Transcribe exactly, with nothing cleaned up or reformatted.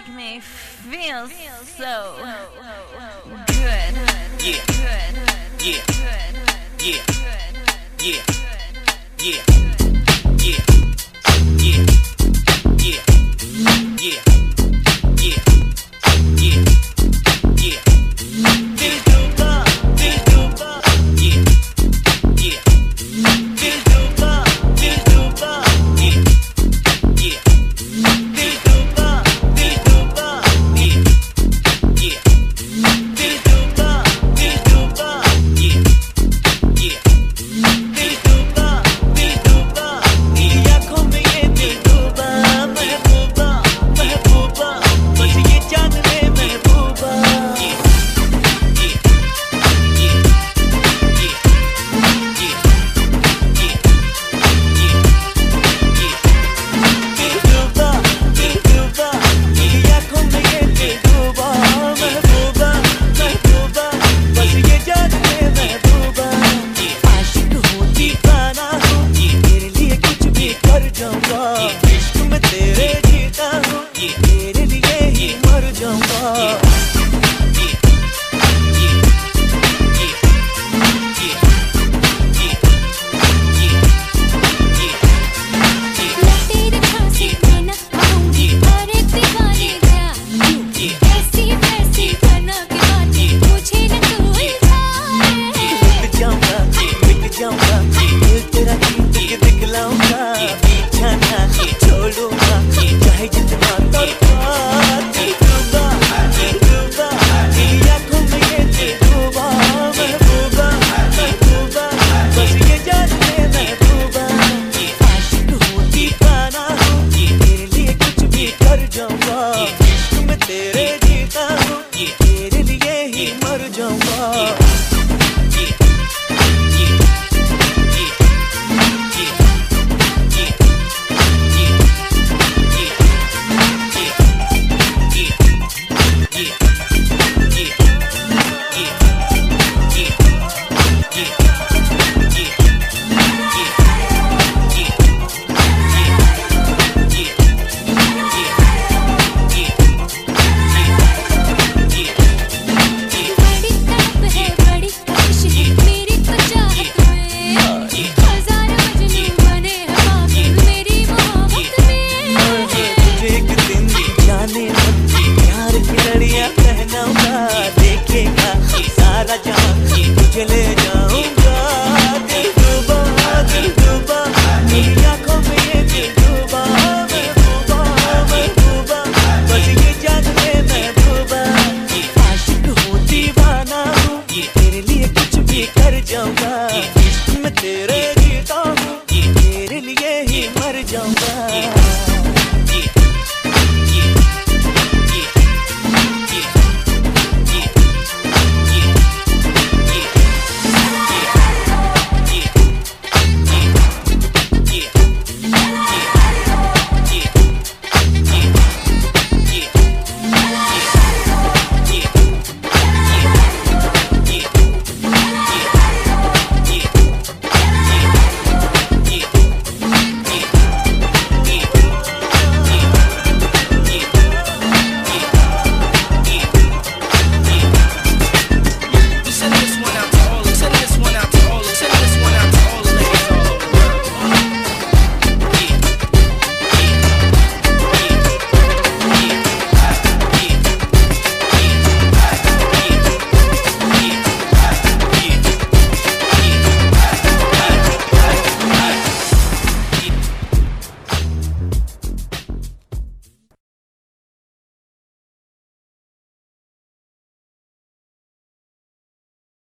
make me feel so good. Yeah. Good. Yeah. Good. Yeah. Good. Yeah. Good. Yeah. Yeah. Yeah. Yeah. Yeah. Yeah. Yeah. Yeah. Dil डूबा, दिल डूबा. Yeah. Yeah. Dil डूबा, दिल डूबा. Yeah. Yeah. Dil डूबा, दिल डूबा. Yeah. Yeah. Dil डूबा, दिल डूबा. Yeah. Yeah. Dil डूबा, दिल डूबा. तेरी आँखों में ये दिल डूबा. महबूबा, महबूबा, बस ये जान ले महबूबा. इश्क में तेरे जीता हूँ, तेरे लिए ही मर जाऊंगा. छोड़ूंगा चाहे जितना तड़पा. दिल डूबा, दिल डूबा, तेरी आँखों में ये दिल डूबा. महबूबा, महबूबा, बस ये जान ले महबूबा. आशिक हूँ, दीवाना हूँ, तेरे लिए कुछ भी कर जाऊंगा. इश्क में तेरे जीता हूँ, तेरे लिए ही मर जाऊंगा. देखेगा सारा जहां, तुझे ले जाऊंगा. दिल डूबा, दिल डूबा, मेरी आँखों में ये दिल डूबा. महबूबा, महबूबा, बस ये जान ले महबूबा. आशिक हूँ, दीवाना हूँ, तेरे लिए कुछ भी कर जाऊंगा. इश्क में तेरे जीता हूँ, तेरे लिए ही मर जाऊंगा.